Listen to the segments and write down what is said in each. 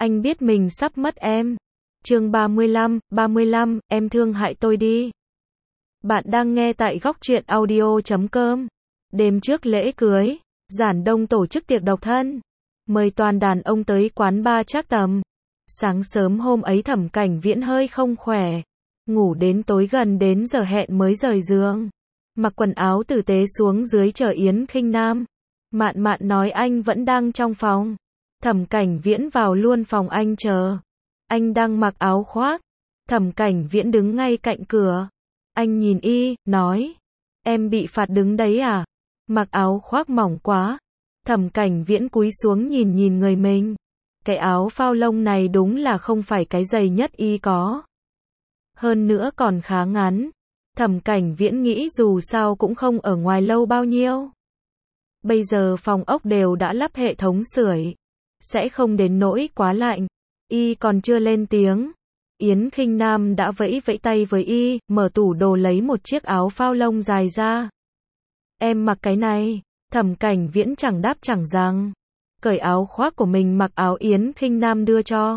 Anh biết mình sắp mất em. Chương 35, em thương hại tôi đi. Bạn đang nghe tại góc truyện audio.com. Đêm trước lễ cưới, Giản Đông tổ chức tiệc độc thân, mời toàn đàn ông tới quán bar Trác Tầm. Sáng sớm hôm ấy Thẩm Cảnh Viễn hơi không khỏe, ngủ đến tối gần đến giờ hẹn mới rời giường. Mặc quần áo tử tế xuống dưới chờ Yến Khinh Nam. Mạn Mạn nói anh vẫn đang trong phòng. Thẩm Cảnh Viễn vào luôn phòng anh chờ. Anh đang mặc áo khoác. Thẩm Cảnh Viễn đứng ngay cạnh cửa. Anh nhìn y, nói. Em bị phạt đứng đấy à? Mặc áo khoác mỏng quá. Thẩm Cảnh Viễn cúi xuống nhìn người mình. Cái áo phao lông này đúng là không phải cái dày nhất y có. Hơn nữa còn khá ngắn. Thẩm Cảnh Viễn nghĩ dù sao cũng không ở ngoài lâu bao nhiêu. Bây giờ phòng ốc đều đã lắp hệ thống sưởi, sẽ không đến nỗi quá lạnh. Y còn chưa lên tiếng, Yến Khinh Nam đã vẫy vẫy tay với y, mở tủ đồ lấy một chiếc áo phao lông dài ra. Em mặc cái này. Thẩm Cảnh Viễn chẳng đáp chẳng rằng, cởi áo khoác của mình mặc áo Yến Khinh Nam đưa cho.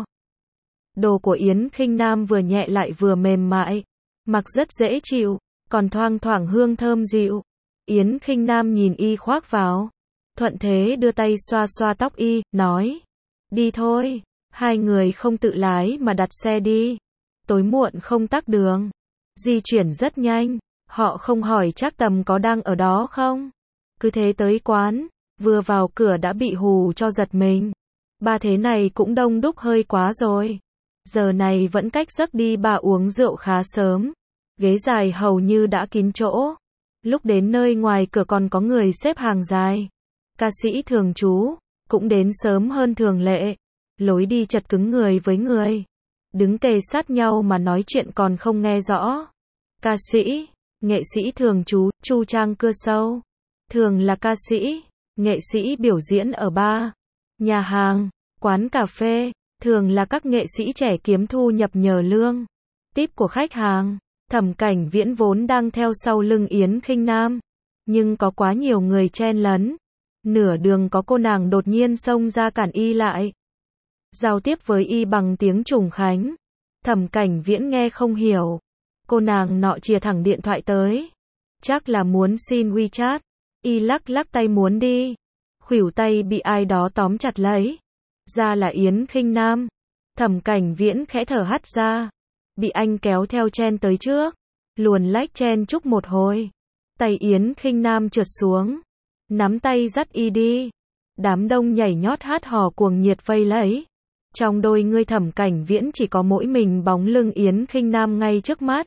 Đồ của Yến Khinh Nam vừa nhẹ lại vừa mềm mại, mặc rất dễ chịu, còn thoang thoảng hương thơm dịu. Yến Khinh Nam nhìn y khoác vào, thuận thế đưa tay xoa xoa tóc y, nói. Đi thôi, hai người không tự lái mà đặt xe đi. Tối muộn không tắc đường. Di chuyển rất nhanh, họ không hỏi Trác Tầm có đang ở đó không. Cứ thế tới quán, vừa vào cửa đã bị hù cho giật mình. Ba thế này cũng đông đúc hơi quá rồi. Giờ này vẫn cách giấc đi bà uống rượu khá sớm. Ghế dài hầu như đã kín chỗ. Lúc đến nơi ngoài cửa còn có người xếp hàng dài. Ca sĩ thường trú, cũng đến sớm hơn thường lệ. Lối đi chật cứng người với người. Đứng kề sát nhau mà nói chuyện còn không nghe rõ. Ca sĩ, nghệ sĩ thường trú, Chu Trang Cưa Sâu. Thường là ca sĩ, nghệ sĩ biểu diễn ở bar, nhà hàng, quán cà phê. Thường là các nghệ sĩ trẻ kiếm thu nhập nhờ lương, tip của khách hàng. Thẩm Cảnh Viễn vốn đang theo sau lưng Yến Khinh Nam, nhưng có quá nhiều người chen lấn. Nửa đường có cô nàng đột nhiên xông ra cản y lại, giao tiếp với y bằng tiếng Trùng Khánh. Thẩm Cảnh Viễn nghe không hiểu. Cô nàng nọ chìa thẳng điện thoại tới, chắc là muốn xin WeChat. Y lắc lắc tay muốn đi, khuỷu tay bị ai đó tóm chặt lấy. Ra là Yến Khinh Nam. Thẩm Cảnh Viễn khẽ thở hắt ra, bị anh kéo theo chen tới trước, luồn lách chen chúc một hồi. Tay Yến Khinh Nam trượt xuống, nắm tay dắt y đi. Đám đông nhảy nhót hát hò cuồng nhiệt vây lấy. Trong đôi người Thẩm Cảnh Viễn chỉ có mỗi mình bóng lưng Yến Khinh Nam ngay trước mắt.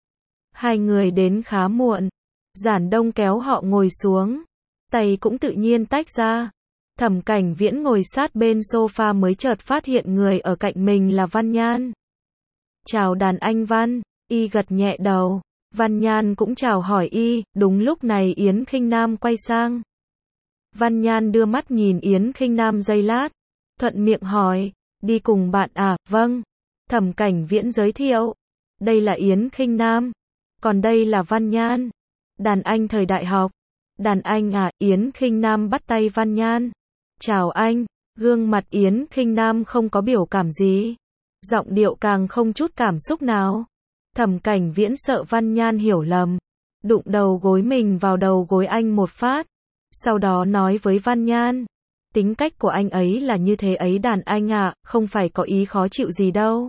Hai người đến khá muộn. Giản Đông kéo họ ngồi xuống, tay cũng tự nhiên tách ra. Thẩm Cảnh Viễn ngồi sát bên sofa mới chợt phát hiện người ở cạnh mình là Văn Nhan. Chào đàn anh Văn. Y gật nhẹ đầu. Văn Nhan cũng chào hỏi y. Đúng lúc này Yến Khinh Nam quay sang. Văn Nhan đưa mắt nhìn Yến Khinh Nam giây lát, thuận miệng hỏi, đi cùng bạn à? Vâng. Thẩm Cảnh Viễn giới thiệu, đây là Yến Khinh Nam, còn đây là Văn Nhan, đàn anh thời đại học. Đàn anh à? Yến Khinh Nam bắt tay Văn Nhan. Chào anh. Gương mặt Yến Khinh Nam không có biểu cảm gì, giọng điệu càng không chút cảm xúc nào. Thẩm Cảnh Viễn sợ Văn Nhan hiểu lầm, đụng đầu gối mình vào đầu gối anh một phát, sau đó nói với Văn Nhan, tính cách của anh ấy là như thế ấy đàn anh ạ, không phải có ý khó chịu gì đâu.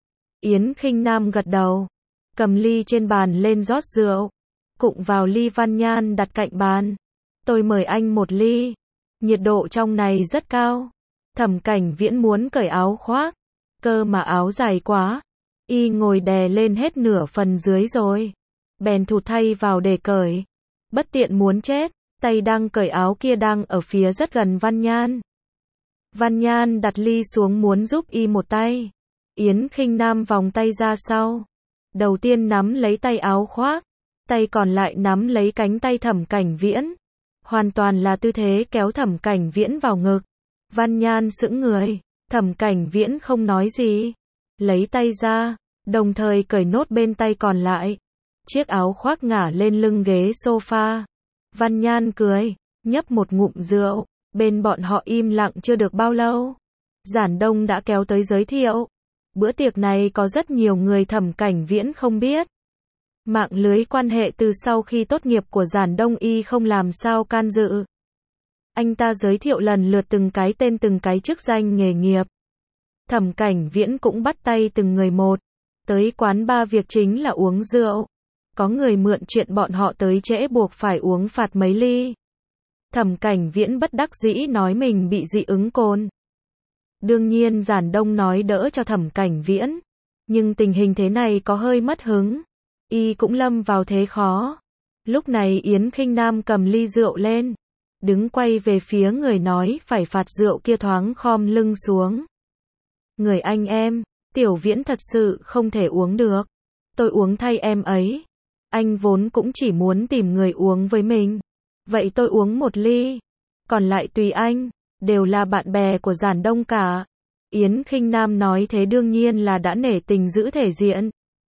Yến Khinh Nam gật đầu, cầm ly trên bàn lên rót rượu, cụng vào ly Văn Nhan đặt cạnh bàn. Tôi mời anh một ly. Nhiệt độ trong này rất cao. Thẩm Cảnh Viễn muốn cởi áo khoác, cơ mà áo dài quá, y ngồi đè lên hết nửa phần dưới rồi, bèn thụt thay vào để cởi. Bất tiện muốn chết, tay đang cởi áo kia đang ở phía rất gần Văn Nhan. Văn Nhan đặt ly xuống muốn giúp y một tay. Yến Khinh Nam vòng tay ra sau, đầu tiên nắm lấy tay áo khoác, tay còn lại nắm lấy cánh tay Thẩm Cảnh Viễn. Hoàn toàn là tư thế kéo Thẩm Cảnh Viễn vào ngực. Văn Nhan sững người, Thẩm Cảnh Viễn không nói gì, lấy tay ra, đồng thời cởi nốt bên tay còn lại. Chiếc áo khoác ngả lên lưng ghế sofa. Văn Nhan cười, nhấp một ngụm rượu. Bên bọn họ im lặng chưa được bao lâu, Giản Đông đã kéo tới giới thiệu. Bữa tiệc này có rất nhiều người Thẩm Cảnh Viễn không biết. Mạng lưới quan hệ từ sau khi tốt nghiệp của Giản Đông y không làm sao can dự. Anh ta giới thiệu lần lượt từng cái tên từng cái chức danh nghề nghiệp. Thẩm Cảnh Viễn cũng bắt tay từng người một. Tới quán bar việc chính là uống rượu. Có người mượn chuyện bọn họ tới trễ buộc phải uống phạt mấy ly. Thẩm Cảnh Viễn bất đắc dĩ nói mình bị dị ứng cồn. Đương nhiên Giản Đông nói đỡ cho Thẩm Cảnh Viễn. Nhưng tình hình thế này có hơi mất hứng. Y cũng lâm vào thế khó. Lúc này Yến Khinh Nam cầm ly rượu lên. Đứng quay về phía người nói phải phạt rượu kia thoáng khom lưng xuống. Người anh em, Tiểu Viễn thật sự không thể uống được. Tôi uống thay em ấy. Anh vốn cũng chỉ muốn tìm người uống với mình. Vậy tôi uống một ly. Còn lại tùy anh. Đều là bạn bè của Giản Đông cả. Yến Khinh Nam nói thế đương nhiên là đã nể tình giữ thể diện.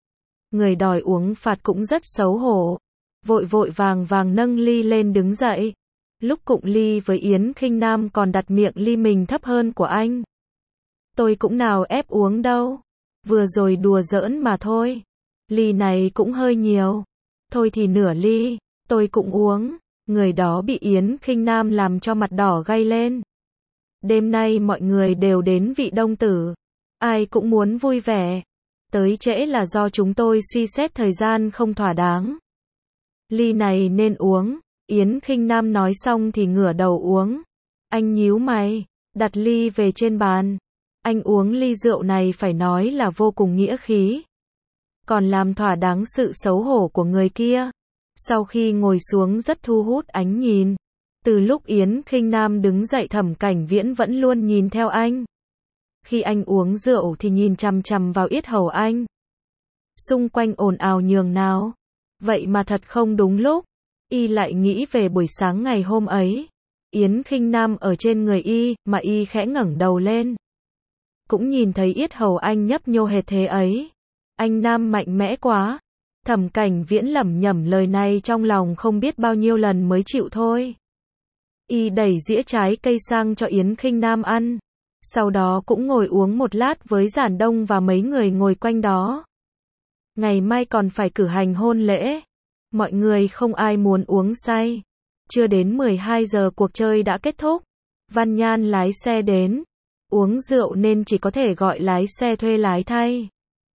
Người đòi uống phạt cũng rất xấu hổ. Vội vội vàng vàng nâng ly lên đứng dậy. Lúc cụng ly với Yến Khinh Nam còn đặt miệng ly mình thấp hơn của anh. Tôi cũng nào ép uống đâu. Vừa rồi đùa giỡn mà thôi. Ly này cũng hơi nhiều. Thôi thì nửa ly, tôi cũng uống. Người đó bị Yến Khinh Nam làm cho mặt đỏ gay lên. Đêm nay mọi người đều đến Vị Đông Tử. Ai cũng muốn vui vẻ. Tới trễ là do chúng tôi suy xét thời gian không thỏa đáng. Ly này nên uống. Yến Khinh Nam nói xong thì ngửa đầu uống. Anh nhíu mày, đặt ly về trên bàn. Anh uống ly rượu này phải nói là vô cùng nghĩa khí. Còn làm thỏa đáng sự xấu hổ của người kia. Sau khi ngồi xuống rất thu hút ánh nhìn. Từ lúc Yến Khinh Nam đứng dậy Thẩm Cảnh Viễn vẫn luôn nhìn theo anh. Khi anh uống rượu thì nhìn chằm chằm vào yết hầu anh. Xung quanh ồn ào nhường nào. Vậy mà thật không đúng lúc. Y lại nghĩ về buổi sáng ngày hôm ấy. Yến Khinh Nam ở trên người y, mà y khẽ ngẩng đầu lên. Cũng nhìn thấy yết hầu anh nhấp nhô hệt thế ấy. Anh Nam mạnh mẽ quá. Thẩm Cảnh Viễn lẩm nhẩm lời này trong lòng không biết bao nhiêu lần mới chịu thôi. Y đẩy dĩa trái cây sang cho Yến Khinh Nam ăn. Sau đó cũng ngồi uống một lát với Giản Đông và mấy người ngồi quanh đó. Ngày mai còn phải cử hành hôn lễ. Mọi người không ai muốn uống say. Chưa đến 12 giờ cuộc chơi đã kết thúc. Văn Nhan lái xe đến. Uống rượu nên chỉ có thể gọi lái xe thuê lái thay.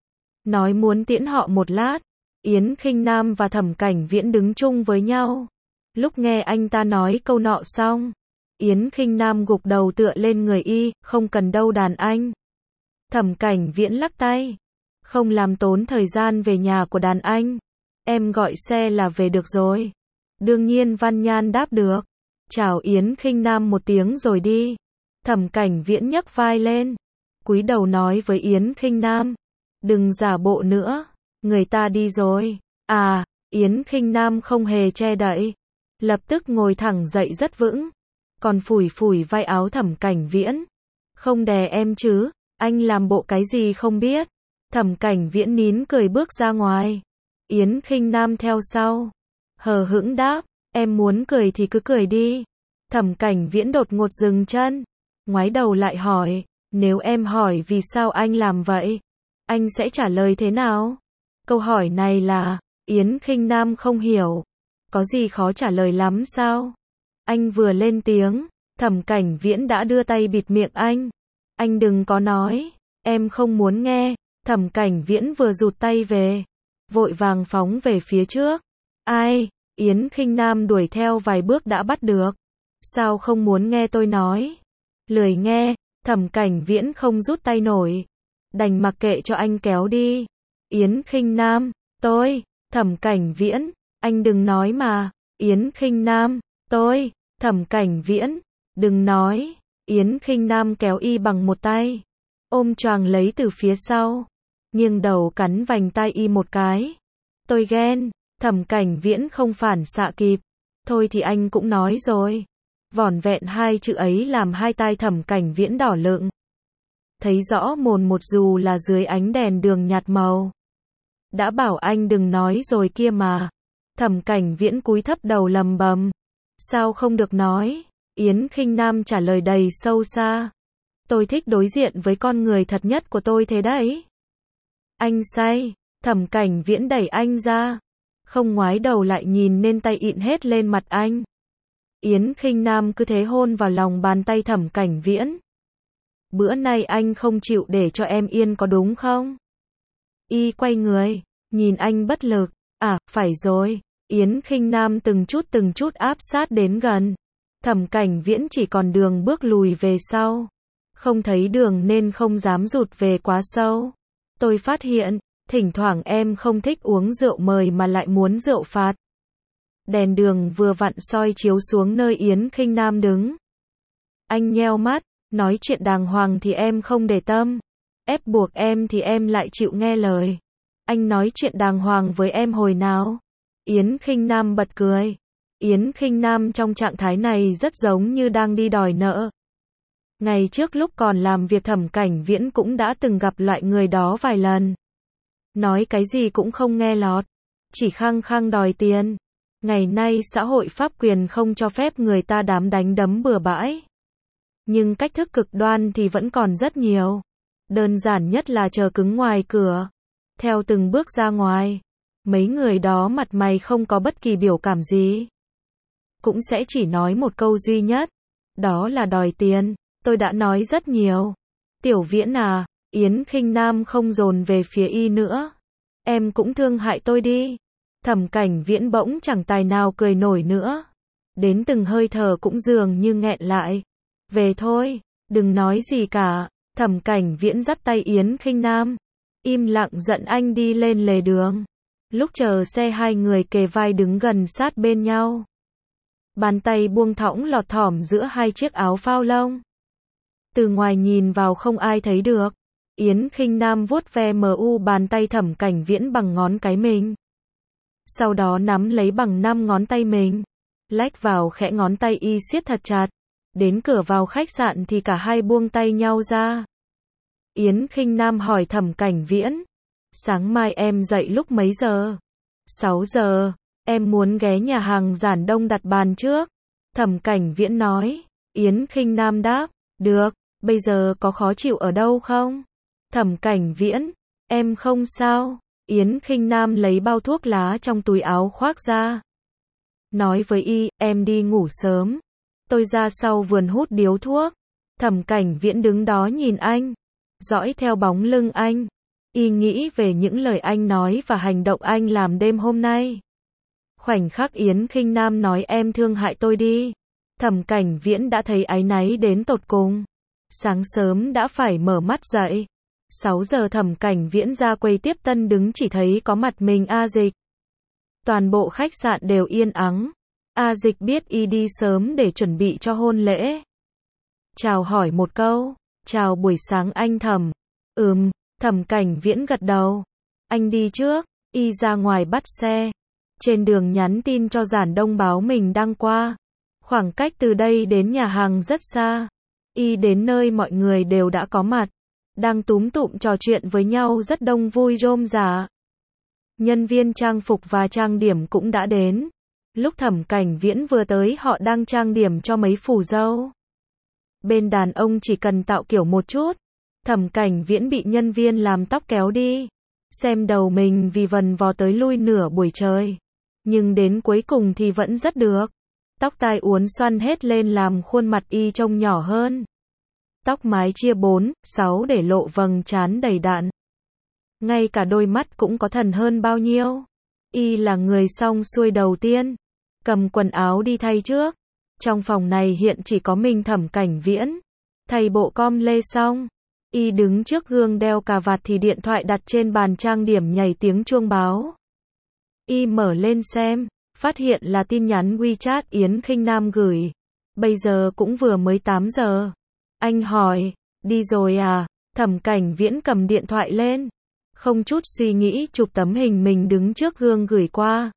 Nói muốn tiễn họ một lát. Yến Khinh Nam và Thẩm Cảnh Viễn đứng chung với nhau. Lúc nghe anh ta nói câu nọ xong, Yến Khinh Nam gục đầu tựa lên người y, không cần đâu đàn anh. Thẩm Cảnh Viễn lắc tay. Không làm tốn thời gian về nhà của đàn anh. Em gọi xe là về được rồi. Đương nhiên Văn Nhan đáp được. Chào Yến Khinh Nam một tiếng rồi đi. Thẩm Cảnh Viễn nhấc vai lên. Cúi đầu nói với Yến Khinh Nam. Đừng giả bộ nữa. Người ta đi rồi. À, Yến Khinh Nam không hề che đậy. Lập tức ngồi thẳng dậy rất vững. Còn phủi phủi vai áo Thẩm Cảnh Viễn. Không đè em chứ. Anh làm bộ cái gì không biết. Thẩm Cảnh Viễn nín cười bước ra ngoài. Yến Khinh Nam theo sau. Hờ hững đáp. Em muốn cười thì cứ cười đi. Thẩm Cảnh Viễn đột ngột dừng chân. Ngoái đầu lại hỏi. Nếu em hỏi vì sao anh làm vậy, anh sẽ trả lời thế nào? Câu hỏi này là, Yến Khinh Nam không hiểu. Có gì khó trả lời lắm sao? Anh vừa lên tiếng, Thẩm Cảnh Viễn đã đưa tay bịt miệng anh. Anh đừng có nói, em không muốn nghe. Thẩm Cảnh Viễn vừa rụt tay về, vội vàng phóng về phía trước. Ai? Yến Khinh Nam đuổi theo vài bước đã bắt được. Sao không muốn nghe tôi nói? Lười nghe. Thẩm Cảnh Viễn không rút tay nổi. Đành mặc kệ cho anh kéo đi. Yến Khinh Nam, tôi. Thẩm Cảnh Viễn, anh đừng nói mà. Yến Khinh Nam, tôi. Thẩm Cảnh Viễn, đừng nói. Yến Khinh Nam kéo y bằng một tay, ôm choàng lấy từ phía sau, nghiêng đầu cắn vành tai y một cái. Tôi ghen. Thẩm Cảnh Viễn không phản xạ kịp. Thôi thì anh cũng nói rồi. Vỏn vẹn hai chữ ấy làm hai tai Thẩm Cảnh Viễn đỏ lựng. Thấy rõ mồn một dù là dưới ánh đèn đường nhạt màu. Đã bảo anh đừng nói rồi kia mà. Thẩm Cảnh Viễn cúi thấp đầu lầm bầm. Sao không được nói? Yến Khinh Nam trả lời đầy sâu xa. Tôi thích đối diện với con người thật nhất của tôi thế đấy. Anh say. Thẩm Cảnh Viễn đẩy anh ra. Không ngoái đầu lại nhìn nên tay ịn hết lên mặt anh. Yến Khinh Nam cứ thế hôn vào lòng bàn tay Thẩm Cảnh Viễn. Bữa nay anh không chịu để cho em yên có đúng không? Y quay người, nhìn anh bất lực. À, phải rồi. Yến Khinh Nam từng chút áp sát đến gần. Thẩm Cảnh Viễn chỉ còn đường bước lùi về sau. Không thấy đường nên không dám rụt về quá sâu. Tôi phát hiện, thỉnh thoảng em không thích uống rượu mời mà lại muốn rượu phạt. Đèn đường vừa vặn soi chiếu xuống nơi Yến Khinh Nam đứng. Anh nheo mắt, nói chuyện đàng hoàng thì em không để tâm. Ép buộc em thì em lại chịu nghe lời. Anh nói chuyện đàng hoàng với em hồi nào? Yến Khinh Nam bật cười. Yến Khinh Nam trong trạng thái này rất giống như đang đi đòi nợ. Ngày trước lúc còn làm việc Thẩm Cảnh Viễn cũng đã từng gặp loại người đó vài lần. Nói cái gì cũng không nghe lọt, chỉ khăng khăng đòi tiền. Ngày nay xã hội pháp quyền không cho phép người ta đánh đấm bừa bãi. Nhưng cách thức cực đoan thì vẫn còn rất nhiều. Đơn giản nhất là chờ cứng ngoài cửa. Theo từng bước ra ngoài, mấy người đó mặt mày không có bất kỳ biểu cảm gì. Cũng sẽ chỉ nói một câu duy nhất. Đó là đòi tiền. Tôi đã nói rất nhiều. Tiểu Viễn à, Yến Khinh Nam không dồn về phía y nữa. Em cũng thương hại tôi đi. Thẩm Cảnh Viễn bỗng chẳng tài nào cười nổi nữa. Đến từng hơi thở cũng dường như nghẹn lại. Về thôi, đừng nói gì cả. Thẩm Cảnh Viễn dắt tay Yến Khinh Nam. Im lặng dẫn anh đi lên lề đường. Lúc chờ xe hai người kề vai đứng gần sát bên nhau. Bàn tay buông thõng lọt thỏm giữa hai chiếc áo phao lông. Từ ngoài nhìn vào không ai thấy được. Yến Khinh Nam vuốt ve bàn tay Thẩm Cảnh Viễn bằng ngón cái mình. Sau đó nắm lấy bằng 5 ngón tay mình. Lách vào khẽ ngón tay y siết thật chặt. Đến cửa vào khách sạn thì cả hai buông tay nhau ra. Yến Khinh Nam hỏi Thẩm Cảnh Viễn. Sáng mai em dậy lúc mấy giờ? 6 giờ. Em muốn ghé nhà hàng Giản Đông đặt bàn trước. Thẩm Cảnh Viễn nói. Yến Khinh Nam đáp. Được, bây giờ có khó chịu ở đâu không? Thẩm Cảnh Viễn. Em không sao. Yến Khinh Nam lấy bao thuốc lá trong túi áo khoác ra. Nói với y, em đi ngủ sớm. Tôi ra sau vườn hút điếu thuốc. Thẩm Cảnh Viễn đứng đó nhìn anh. Dõi theo bóng lưng anh. Y nghĩ về những lời anh nói và hành động anh làm đêm hôm nay. Khoảnh khắc Yến Khinh Nam nói em thương hại tôi đi. Thẩm Cảnh Viễn đã thấy áy náy đến tột cùng. Sáng sớm đã phải mở mắt dậy. 6 giờ Thẩm Cảnh Viễn ra quầy tiếp tân đứng chỉ thấy có mặt mình A Dịch. Toàn bộ khách sạn đều yên ắng. A Dịch biết y đi sớm để chuẩn bị cho hôn lễ. Chào hỏi một câu. Chào buổi sáng anh Thẩm. Thẩm Cảnh Viễn gật đầu. Anh đi trước. Y ra ngoài bắt xe. Trên đường nhắn tin cho Giản Đông báo mình đang qua. Khoảng cách từ đây đến nhà hàng rất xa. Y đến nơi mọi người đều đã có mặt. Đang túm tụm trò chuyện với nhau rất đông vui rôm rả. Nhân viên trang phục và trang điểm cũng đã đến. Lúc Thẩm Cảnh Viễn vừa tới họ đang trang điểm cho mấy phù dâu. Bên đàn ông chỉ cần tạo kiểu một chút. Thẩm Cảnh Viễn bị nhân viên làm tóc kéo đi. Xem đầu mình vì vần vò tới lui nửa buổi trời. Nhưng đến cuối cùng thì vẫn rất được. Tóc tai uốn xoăn hết lên làm khuôn mặt y trông nhỏ hơn. Tóc mái chia 4, 6 để lộ vầng trán đầy đặn. Ngay cả đôi mắt cũng có thần hơn bao nhiêu. Y là người xong xuôi đầu tiên. Cầm quần áo đi thay trước. Trong phòng này hiện chỉ có mình Thẩm Cảnh Viễn. Thay bộ com lê xong. Y đứng trước gương đeo cà vạt thì điện thoại đặt trên bàn trang điểm nhảy tiếng chuông báo. Y mở lên xem. Phát hiện là tin nhắn WeChat Yến Khinh Nam gửi. Bây giờ cũng vừa mới 8 giờ. Anh hỏi, đi rồi à? Thẩm Cảnh Viễn cầm điện thoại lên. Không chút suy nghĩ chụp tấm hình mình đứng trước gương gửi qua.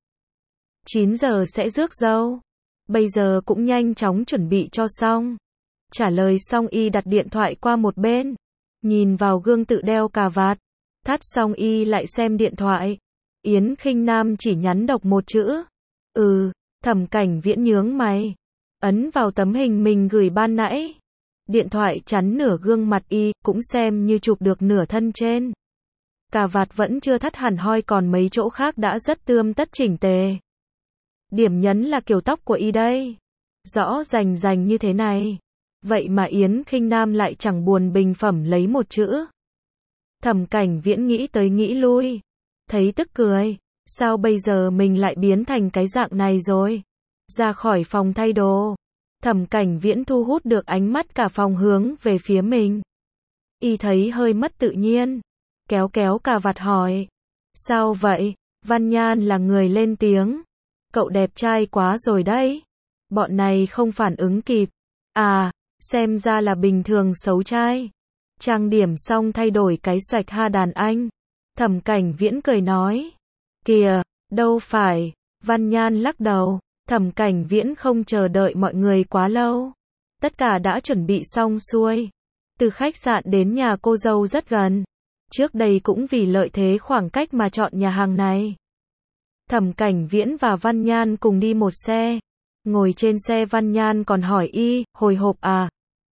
9 giờ sẽ rước dâu. Bây giờ cũng nhanh chóng chuẩn bị cho xong. Trả lời xong y đặt điện thoại qua một bên. Nhìn vào gương tự đeo cà vạt. Thắt xong y lại xem điện thoại. Yến Khinh Nam chỉ nhắn đọc một chữ. Thẩm Cảnh Viễn nhướng mày. Ấn vào tấm hình mình gửi ban nãy. Điện thoại chắn nửa gương mặt y, cũng xem như chụp được nửa thân trên. Cà vạt vẫn chưa thắt hẳn hoi, còn mấy chỗ khác đã rất tươm tất chỉnh tề. Điểm nhấn là kiểu tóc của y đây. Rõ rành rành như thế này. Vậy mà Yến Khinh Nam lại chẳng buồn bình phẩm lấy một chữ. Thẩm Cảnh Viễn nghĩ tới nghĩ lui. Thấy tức cười. Sao bây giờ mình lại biến thành cái dạng này rồi? Ra khỏi phòng thay đồ. Thẩm Cảnh Viễn thu hút được ánh mắt cả phòng hướng về phía mình. Y thấy hơi mất tự nhiên. Kéo kéo cà vạt hỏi. Sao vậy? Văn Nhan là người lên tiếng. Cậu đẹp trai quá rồi đấy. Bọn này không phản ứng kịp. À, xem ra là bình thường xấu trai. Trang điểm xong thay đổi cái xoạch ha đàn anh. Thẩm Cảnh Viễn cười nói. Kìa, đâu phải. Văn Nhan lắc đầu. Thẩm Cảnh Viễn không chờ đợi mọi người quá lâu. Tất cả đã chuẩn bị xong xuôi. Từ khách sạn đến nhà cô dâu rất gần. Trước đây cũng vì lợi thế khoảng cách mà chọn nhà hàng này. Thẩm Cảnh Viễn và Văn Nhan cùng đi một xe. Ngồi trên xe Văn Nhan còn hỏi y, hồi hộp à?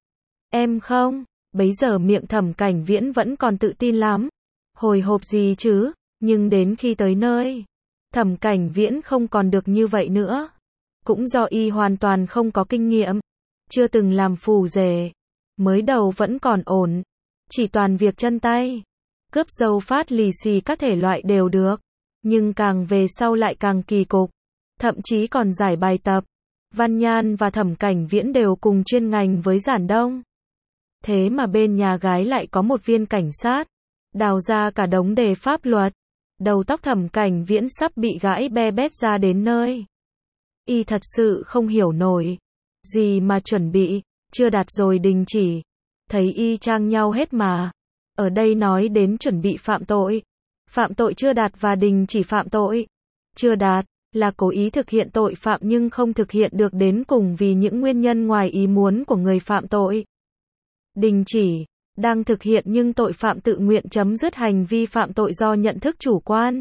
Em không? Bấy giờ miệng Thẩm Cảnh Viễn vẫn còn tự tin lắm. Hồi hộp gì chứ? Nhưng đến khi tới nơi, Thẩm Cảnh Viễn không còn được như vậy nữa. Cũng do y hoàn toàn không có kinh nghiệm. Chưa từng làm phù rể. Mới đầu vẫn còn ổn. Chỉ toàn việc chân tay. Cướp dâu phát lì xì các thể loại đều được. Nhưng càng về sau lại càng kỳ cục. Thậm chí còn giải bài tập. Văn Nhan và Thẩm Cảnh Viễn đều cùng chuyên ngành với Giản Đông. Thế mà bên nhà gái lại có một viên cảnh sát. Đào ra cả đống đề pháp luật. Đầu tóc Thẩm Cảnh Viễn sắp bị gãi be bét ra đến nơi. Y thật sự không hiểu nổi. Gì mà chuẩn bị, chưa đạt rồi đình chỉ. Thấy y chang nhau hết mà. Ở đây nói đến chuẩn bị phạm tội. Phạm tội chưa đạt và đình chỉ phạm tội. Chưa đạt là cố ý thực hiện tội phạm nhưng không thực hiện được đến cùng vì những nguyên nhân ngoài ý muốn của người phạm tội. Đình chỉ, đang thực hiện nhưng tội phạm tự nguyện chấm dứt hành vi phạm tội do nhận thức chủ quan.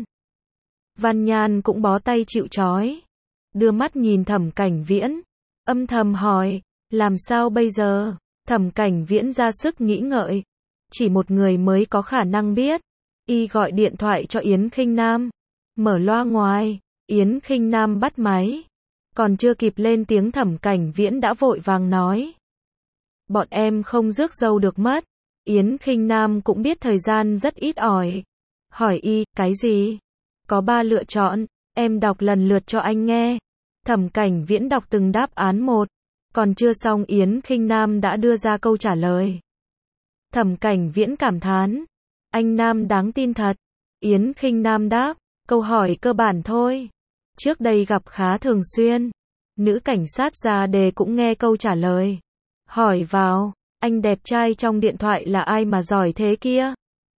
Văn Nhan cũng bó tay chịu trói. Đưa mắt nhìn Thẩm Cảnh Viễn. Âm thầm hỏi, làm sao bây giờ? Thẩm Cảnh Viễn ra sức nghĩ ngợi. Chỉ một người mới có khả năng biết. Y gọi điện thoại cho Yến Khinh Nam. Mở loa ngoài. Yến Khinh Nam bắt máy. Còn chưa kịp lên tiếng Thẩm Cảnh Viễn đã vội vàng nói. Bọn em không rước dâu được mất. Yến Khinh Nam cũng biết thời gian rất ít ỏi. Hỏi y, cái gì? Có 3 lựa chọn, em đọc lần lượt cho anh nghe. Thẩm Cảnh Viễn đọc từng đáp án một. Còn chưa xong Yến Khinh Nam đã đưa ra câu trả lời. Thẩm Cảnh Viễn cảm thán. Anh Nam đáng tin thật. Yến Khinh Nam đáp. Câu hỏi cơ bản thôi. Trước đây gặp khá thường xuyên. Nữ cảnh sát ra đề cũng nghe câu trả lời. Hỏi vào. Anh đẹp trai trong điện thoại là ai mà giỏi thế kia?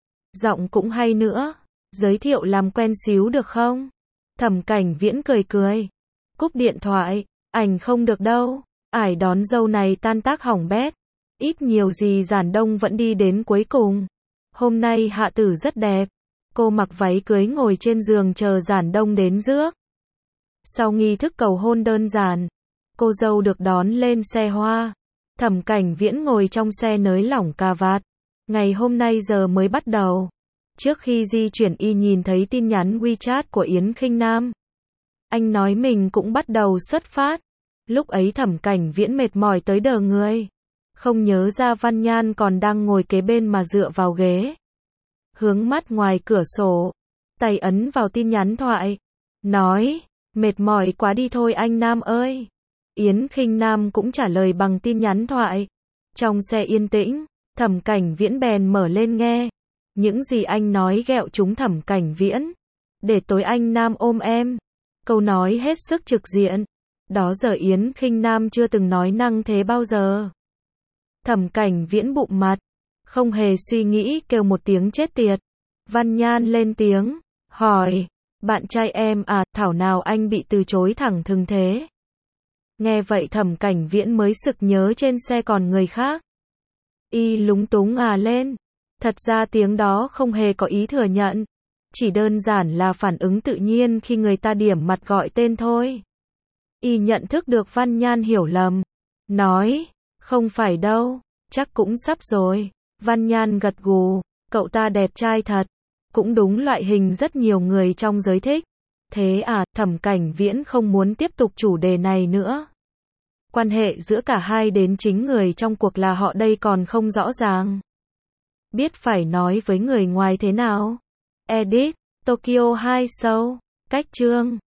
Giọng cũng hay nữa. Giới thiệu làm quen xíu được không? Thẩm Cảnh Viễn cười cười. Cúp điện thoại. Ảnh không được đâu. Ải đón dâu này tan tác hỏng bét. Ít nhiều gì Giản Đông vẫn đi đến cuối cùng. Hôm nay hạ tử rất đẹp. Cô mặc váy cưới ngồi trên giường chờ Giản Đông đến rước. Sau nghi thức cầu hôn đơn giản, cô dâu được đón lên xe hoa. Thẩm Cảnh Viễn ngồi trong xe nới lỏng cà vạt. Ngày hôm nay giờ mới bắt đầu. Trước khi di chuyển y nhìn thấy tin nhắn WeChat của Yến Khinh Nam. Anh nói mình cũng bắt đầu xuất phát. Lúc ấy Thẩm Cảnh Viễn mệt mỏi tới đờ người. Không nhớ ra Văn Nhan còn đang ngồi kế bên mà dựa vào ghế. Hướng mắt ngoài cửa sổ. Tay ấn vào tin nhắn thoại. Nói, mệt mỏi quá đi thôi anh Nam ơi. Yến Khinh Nam cũng trả lời bằng tin nhắn thoại. Trong xe yên tĩnh, Thẩm Cảnh Viễn bèn mở lên nghe. Những gì anh nói ghẹo trúng Thẩm Cảnh Viễn. Để tối anh Nam ôm em. Câu nói hết sức trực diện. Đó giờ Yến Khinh Nam chưa từng nói năng thế bao giờ. Thẩm Cảnh Viễn bụm mặt. Không hề suy nghĩ kêu một tiếng chết tiệt. Văn Nhan lên tiếng. Hỏi. Bạn trai em à, thảo nào anh bị từ chối thẳng thừng thế. Nghe vậy Thẩm Cảnh Viễn mới sực nhớ trên xe còn người khác. Y lúng túng lên. Thật ra tiếng đó không hề có ý thừa nhận. Chỉ đơn giản là phản ứng tự nhiên khi người ta điểm mặt gọi tên thôi. Y nhận thức được Văn Nhan hiểu lầm. Nói, không phải đâu, Chắc cũng sắp rồi. Văn Nhan gật gù. Cậu ta đẹp trai thật. Cũng đúng loại hình rất nhiều người trong giới thích. Thế à, Thẩm Cảnh Viễn không muốn tiếp tục chủ đề này nữa. Quan hệ giữa cả hai đến chính người trong cuộc là họ đây còn không rõ ràng. Biết phải nói với người ngoài thế nào. Edit, Tokyo 2 Show, cách chương.